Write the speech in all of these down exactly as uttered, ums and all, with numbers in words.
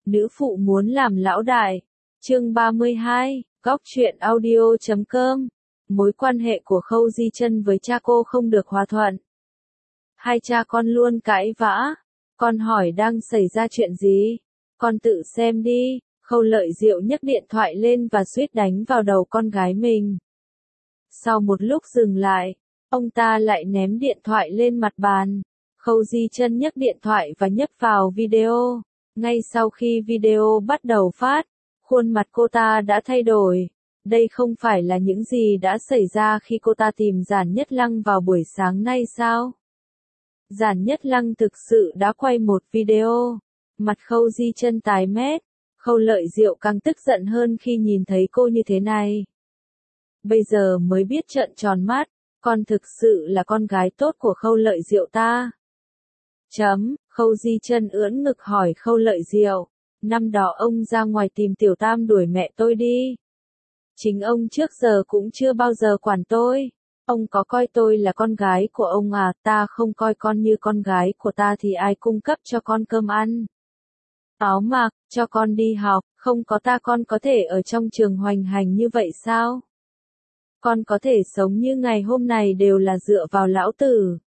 Nữ phụ muốn làm lão đại. Chương ba mươi hai, góc truyện audio chấm com. Mối quan hệ của Khâu Di Chân với cha cô không được hòa thuận. Hai cha con luôn cãi vã. Con hỏi đang xảy ra chuyện gì? Con tự xem đi. Khâu Lợi Diệu nhấc điện thoại lên và suýt đánh vào đầu con gái mình. Sau một lúc dừng lại, ông ta lại ném điện thoại lên mặt bàn. Khâu Di Chân nhấc điện thoại và nhấp vào video. Ngay sau khi video bắt đầu phát, khuôn mặt cô ta đã thay đổi. Đây không phải là những gì đã xảy ra khi cô ta tìm Giản Nhất Lăng vào buổi sáng nay sao? Giản Nhất Lăng thực sự đã quay một video. Mặt Khâu Di Chân tái mét. Khâu Lợi Diệu càng tức giận hơn khi nhìn thấy cô như thế này. Bây giờ mới biết trợn tròn mắt, con thực sự là con gái tốt của Khâu Lợi Diệu ta. Chấm, Khâu Di Chân ưỡn ngực hỏi Khâu Lợi Diệu, năm đó ông ra ngoài tìm Tiểu Tam đuổi mẹ tôi đi. Chính ông trước giờ cũng chưa bao giờ quản tôi. Ông có coi tôi là con gái của ông à? Ta không coi con như con gái của ta thì ai cung cấp cho con cơm ăn, áo mặc, cho con đi học? Không có ta con có thể ở trong trường hoành hành như vậy sao? Con có thể sống như ngày hôm này đều là dựa vào lão tử.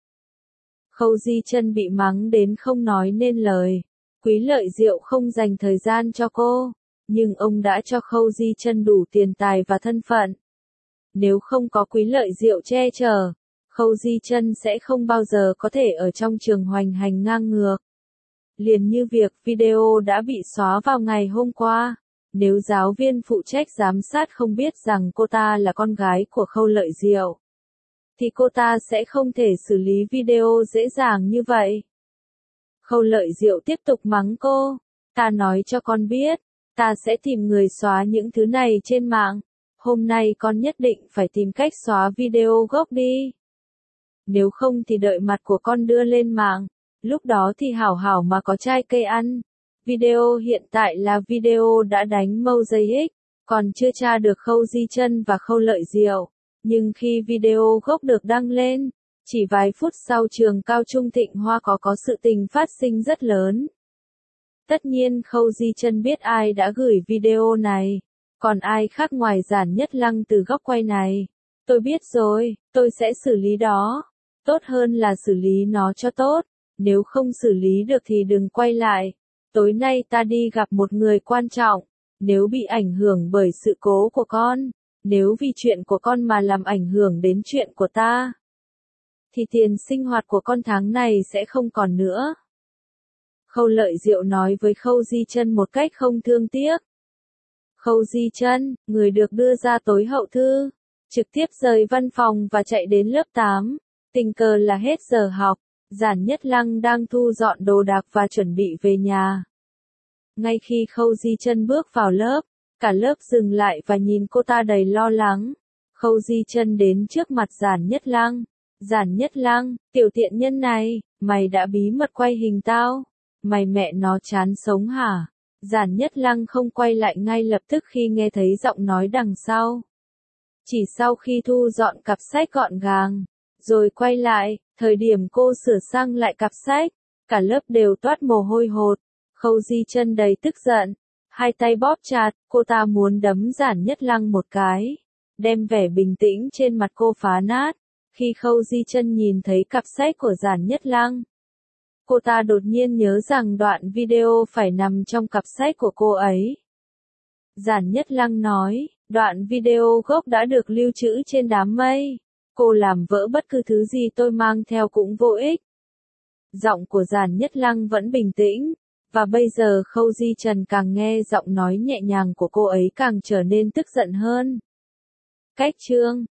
Khâu Di Chân bị mắng đến không nói nên lời. Quý Lợi Diệu không dành thời gian cho cô, nhưng ông đã cho Khâu Di Chân đủ tiền tài và thân phận. Nếu không có Quý Lợi Diệu che chở, Khâu Di Chân sẽ không bao giờ có thể ở trong trường hoành hành ngang ngược. Liền như việc video đã bị xóa vào ngày hôm qua. Nếu giáo viên phụ trách giám sát không biết rằng cô ta là con gái của Khâu Lợi Diệu, thì cô ta sẽ không thể xử lý video dễ dàng như vậy. Khâu Lợi Diệu tiếp tục mắng cô. Ta nói cho con biết, ta sẽ tìm người xóa những thứ này trên mạng. Hôm nay con nhất định phải tìm cách xóa video gốc đi. Nếu không thì đợi mặt của con đưa lên mạng. Lúc đó thì hảo hảo mà có trái cây ăn. Video hiện tại là video đã đánh Mosaic, còn chưa tra được Khâu Di Chân và Khâu Lợi Diệu. Nhưng khi video gốc được đăng lên, chỉ vài phút sau trường cao trung Thịnh Hoa có có sự tình phát sinh rất lớn. Tất nhiên Khâu Di Chân biết ai đã gửi video này, còn ai khác ngoài Giản Nhất Lăng từ góc quay này. Tôi biết rồi, tôi sẽ xử lý đó. Tốt hơn là xử lý nó cho tốt, nếu không xử lý được thì đừng quay lại. Tối nay ta đi gặp một người quan trọng, nếu bị ảnh hưởng bởi sự cố của con, nếu vì chuyện của con mà làm ảnh hưởng đến chuyện của ta, thì tiền sinh hoạt của con tháng này sẽ không còn nữa. Khâu Lợi Diệu nói với Khâu Di Chân một cách không thương tiếc. Khâu Di Chân, người được đưa ra tối hậu thư, trực tiếp rời văn phòng và chạy đến lớp tám, tình cờ là hết giờ học. Giản Nhất Lăng đang thu dọn đồ đạc và chuẩn bị về nhà. Ngay khi Khâu Di Chân bước vào lớp, cả lớp dừng lại và nhìn cô ta đầy lo lắng. Khâu Di Chân đến trước mặt Giản Nhất Lăng. Giản Nhất Lăng, tiểu tiện nhân này, mày đã bí mật quay hình tao. Mày mẹ nó chán sống hả? Giản Nhất Lăng không quay lại ngay lập tức khi nghe thấy giọng nói đằng sau. Chỉ sau khi thu dọn cặp sách gọn gàng, rồi quay lại, thời điểm cô sửa sang lại cặp sách, cả lớp đều toát mồ hôi hột. Khâu Di Chân đầy tức giận, hai tay bóp chặt, cô ta muốn đấm Giản Nhất Lăng một cái, đem vẻ bình tĩnh trên mặt cô phá nát. Khi Khâu Di Chân nhìn thấy cặp sách của Giản Nhất Lăng, cô ta đột nhiên nhớ rằng đoạn video phải nằm trong cặp sách của cô ấy. Giản Nhất Lăng nói, đoạn video gốc đã được lưu trữ trên đám mây. Cô làm vỡ bất cứ thứ gì tôi mang theo cũng vô ích. Giọng của Giản Nhất Lăng vẫn bình tĩnh, và bây giờ Khâu Di Chân càng nghe giọng nói nhẹ nhàng của cô ấy càng trở nên tức giận hơn. Cách chương